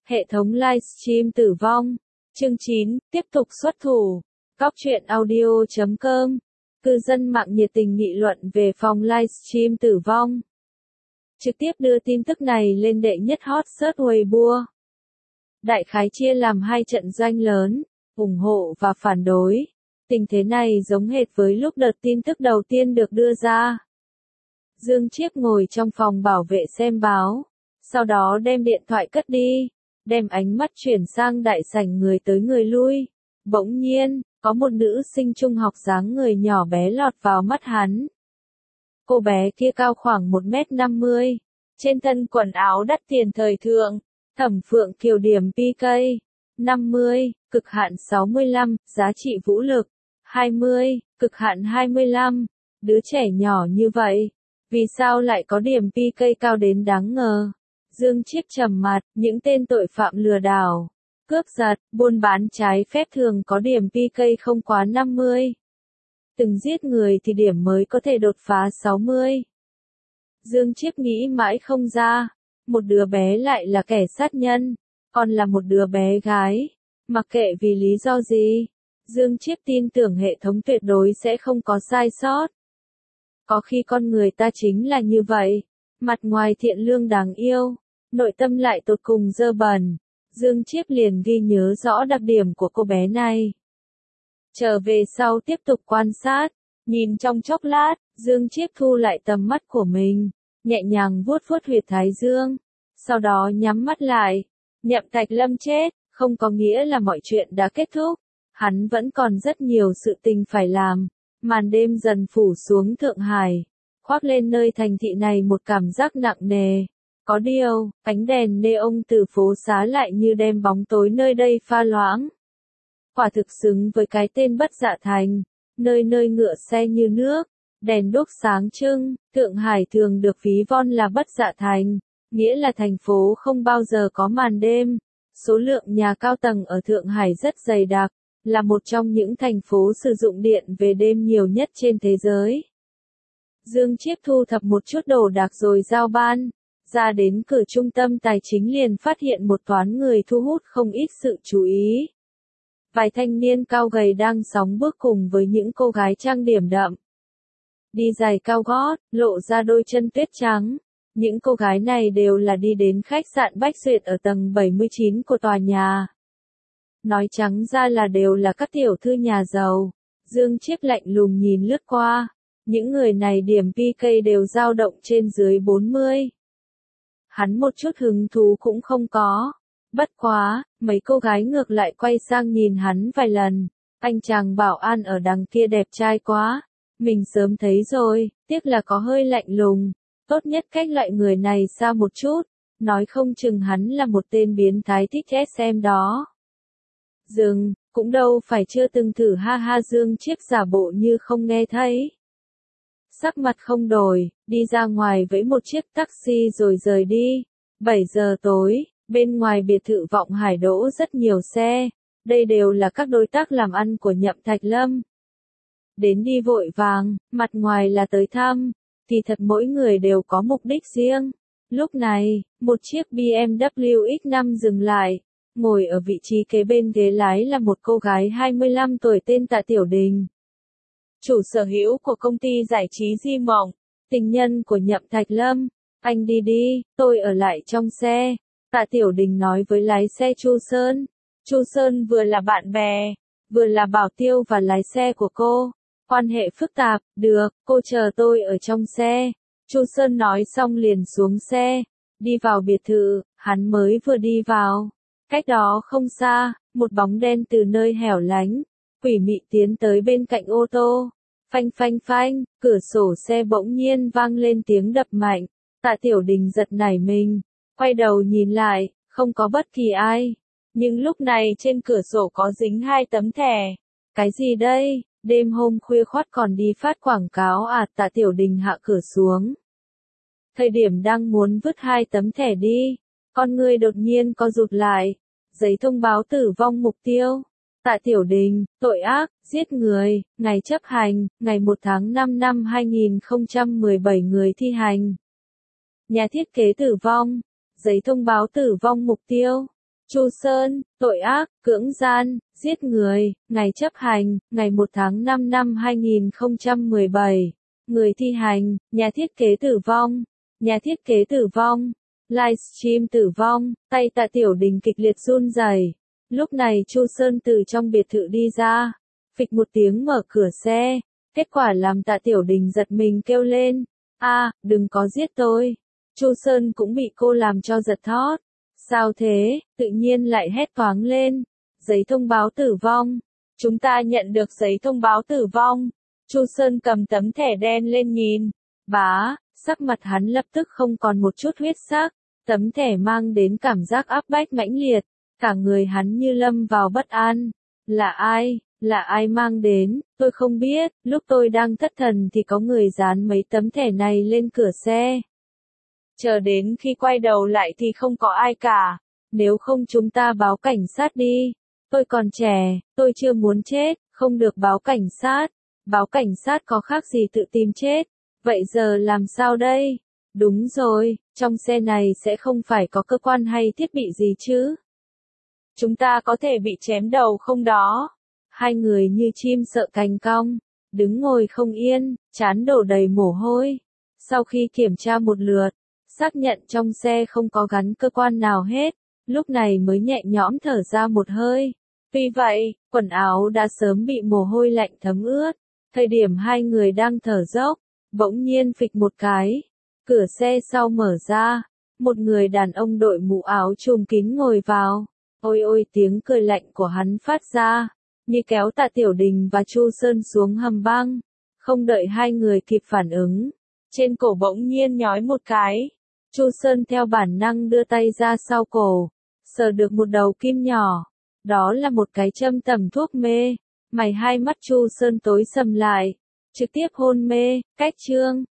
Hệ thống livestream tử vong. Chương 9, tiếp tục xuất thủ. Góc truyện audio.com. Cư dân mạng nhiệt tình nghị luận về phòng livestream tử vong. Trực tiếp đưa tin tức này lên đệ nhất hot search Weibo. Đại khái chia làm hai trận doanh lớn, ủng hộ và phản đối. Tình thế này giống hệt với lúc đợt tin tức đầu tiên được đưa ra. Dương Chiếc ngồi trong phòng bảo vệ xem báo, sau đó đem điện thoại cất đi, đem ánh mắt chuyển sang đại sảnh người tới người lui. Bỗng nhiên, có một nữ sinh trung học dáng người nhỏ bé lọt vào mắt hắn. Cô bé kia cao khoảng 1m50, trên thân quần áo đắt tiền thời thượng, Thẩm Phượng Kiều điểm PK, 50, cực hạn 65, giá trị vũ lực, 20, cực hạn 25. Đứa trẻ nhỏ như vậy, vì sao lại có điểm PK cao đến đáng ngờ? Dương Chiếc trầm mặt, những tên tội phạm lừa đảo, cướp giật, buôn bán trái phép thường có điểm PK không quá 50. Từng giết người thì điểm mới có thể đột phá 60. Dương Chiếc nghĩ mãi không ra, một đứa bé lại là kẻ sát nhân, còn là một đứa bé gái. Mặc kệ vì lý do gì, Dương Chiếc tin tưởng hệ thống tuyệt đối sẽ không có sai sót. Có khi con người ta chính là như vậy, mặt ngoài thiện lương đáng yêu, nội tâm lại tột cùng dơ bẩn. Dương Chiếc liền ghi nhớ rõ đặc điểm của cô bé này. Trở về sau tiếp tục quan sát, nhìn trong chốc lát, Dương Chiếc thu lại tầm mắt của mình, nhẹ nhàng vuốt vuốt huyệt thái dương, sau đó nhắm mắt lại. Nhậm Thạch Lâm chết, không có nghĩa là mọi chuyện đã kết thúc, hắn vẫn còn rất nhiều sự tình phải làm. Màn đêm dần phủ xuống Thượng Hải, khoác lên nơi thành thị này một cảm giác nặng nề. Có điều, ánh đèn neon từ phố xá lại như đem bóng tối nơi đây pha loãng. Quả thực xứng với cái tên Bất Dạ Thành, nơi nơi ngựa xe như nước, đèn đuốc sáng trưng. Thượng Hải thường được ví von là Bất Dạ Thành, nghĩa là thành phố không bao giờ có màn đêm. Số lượng nhà cao tầng ở Thượng Hải rất dày đặc, là một trong những thành phố sử dụng điện về đêm nhiều nhất trên thế giới. Dương Chiếc thu thập một chút đồ đạc rồi giao ban, ra đến cửa trung tâm tài chính liền phát hiện một toán người thu hút không ít sự chú ý. Vài thanh niên cao gầy đang sóng bước cùng với những cô gái trang điểm đậm. Đi giày cao gót, lộ ra đôi chân tuyết trắng. Những cô gái này đều là đi đến khách sạn Bách Duyệt ở tầng 79 của tòa nhà. Nói trắng ra là đều là các tiểu thư nhà giàu. Dương Chiếc lạnh lùng nhìn lướt qua. Những người này điểm PK đều dao động trên dưới 40. Hắn một chút hứng thú cũng không có. Bất quá, mấy cô gái ngược lại quay sang nhìn hắn vài lần. Anh chàng bảo an ở đằng kia đẹp trai quá. Mình sớm thấy rồi, tiếc là có hơi lạnh lùng. Tốt nhất cách loại người này xa một chút. Nói không chừng hắn là một tên biến thái thích SM đó. Dừng, cũng đâu phải chưa từng thử ha ha. Dương Chiếc giả bộ như không nghe thấy. Sắc mặt không đổi, đi ra ngoài với một chiếc taxi rồi rời đi. 7 giờ tối, bên ngoài biệt thự Vọng Hải đỗ rất nhiều xe. Đây đều là các đối tác làm ăn của Nhậm Thạch Lâm. Đến đi vội vàng, mặt ngoài là tới thăm, thì thật mỗi người đều có mục đích riêng. Lúc này, một chiếc BMW X5 dừng lại. Ngồi ở vị trí kế bên ghế lái là một cô gái 25 tuổi tên Tạ Tiểu Đình. Chủ sở hữu của công ty giải trí Di Mộng, tình nhân của Nhậm Thạch Lâm. Anh đi đi, tôi ở lại trong xe. Tạ Tiểu Đình nói với lái xe Chu Sơn. Chu Sơn vừa là bạn bè, vừa là bảo tiêu và lái xe của cô. Quan hệ phức tạp, được, cô chờ tôi ở trong xe. Chu Sơn nói xong liền xuống xe, đi vào biệt thự. Hắn mới vừa đi vào, cách đó không xa, một bóng đen từ nơi hẻo lánh, quỷ mị tiến tới bên cạnh ô tô. Phanh phanh phanh, cửa sổ xe bỗng nhiên vang lên tiếng đập mạnh. Tạ Tiểu Đình giật nảy mình, quay đầu nhìn lại, không có bất kỳ ai. Nhưng lúc này trên cửa sổ có dính 2 tấm thẻ. Cái gì đây? Đêm hôm khuya khoắt còn đi phát quảng cáo à? Tạ Tiểu Đình hạ cửa xuống. Thời điểm đang muốn vứt 2 tấm thẻ đi, con người đột nhiên co rụt lại. Giấy thông báo tử vong mục tiêu. Tạ Tiểu Đình, tội ác, giết người, ngày chấp hành, ngày 1 tháng 5 năm 2017 người thi hành. Nhà thiết kế tử vong, giấy thông báo tử vong mục tiêu. Chu Sơn, tội ác, cưỡng gian, giết người, ngày chấp hành, ngày 1 tháng 5 năm 2017. Người thi hành, nhà thiết kế tử vong. Nhà thiết kế tử vong. Livestream tử vong, tay Tạ Tiểu Đình kịch liệt run rẩy. Lúc này Chu Sơn từ trong biệt thự đi ra. Phịch một tiếng mở cửa xe. Kết quả làm Tạ Tiểu Đình giật mình kêu lên. Đừng có giết tôi. Chu Sơn cũng bị cô làm cho giật thót. Sao thế, tự nhiên lại hét toáng lên. Giấy thông báo tử vong. Chúng ta nhận được giấy thông báo tử vong. Chu Sơn cầm tấm thẻ đen lên nhìn. Bá, sắc mặt hắn lập tức không còn một chút huyết sắc. Tấm thẻ mang đến cảm giác áp bách mãnh liệt. Cả người hắn như lâm vào bất an. Là ai? Là ai mang đến? Tôi không biết. Lúc tôi đang thất thần thì có người dán mấy tấm thẻ này lên cửa xe. Chờ đến khi quay đầu lại thì không có ai cả. Nếu không chúng ta báo cảnh sát đi. Tôi còn trẻ, tôi chưa muốn chết, không được báo cảnh sát. Báo cảnh sát có khác gì tự tìm chết. Vậy giờ làm sao đây? Đúng rồi, trong xe này sẽ không phải có cơ quan hay thiết bị gì chứ? Chúng ta có thể bị chém đầu không đó? Hai người như chim sợ cành cong, đứng ngồi không yên, trán đổ đầy mồ hôi. Sau khi kiểm tra một lượt, xác nhận trong xe không có gắn cơ quan nào hết, lúc này mới nhẹ nhõm thở ra một hơi. Tuy vậy, quần áo đã sớm bị mồ hôi lạnh thấm ướt. Thời điểm hai người đang thở dốc, bỗng nhiên phịch một cái. Cửa xe sau mở ra, một người đàn ông đội mũ áo trùm kín ngồi vào. Ôi ôi tiếng cười lạnh của hắn phát ra, như kéo Tạ Tiểu Đình và Chu Sơn xuống hầm băng. Không đợi hai người kịp phản ứng, trên cổ bỗng nhiên nhói một cái. Chu Sơn theo bản năng đưa tay ra sau cổ, sờ được một đầu kim nhỏ. Đó là một cái châm tẩm thuốc mê. Hai mắt Chu Sơn tối sầm lại, trực tiếp hôn mê, cách chương.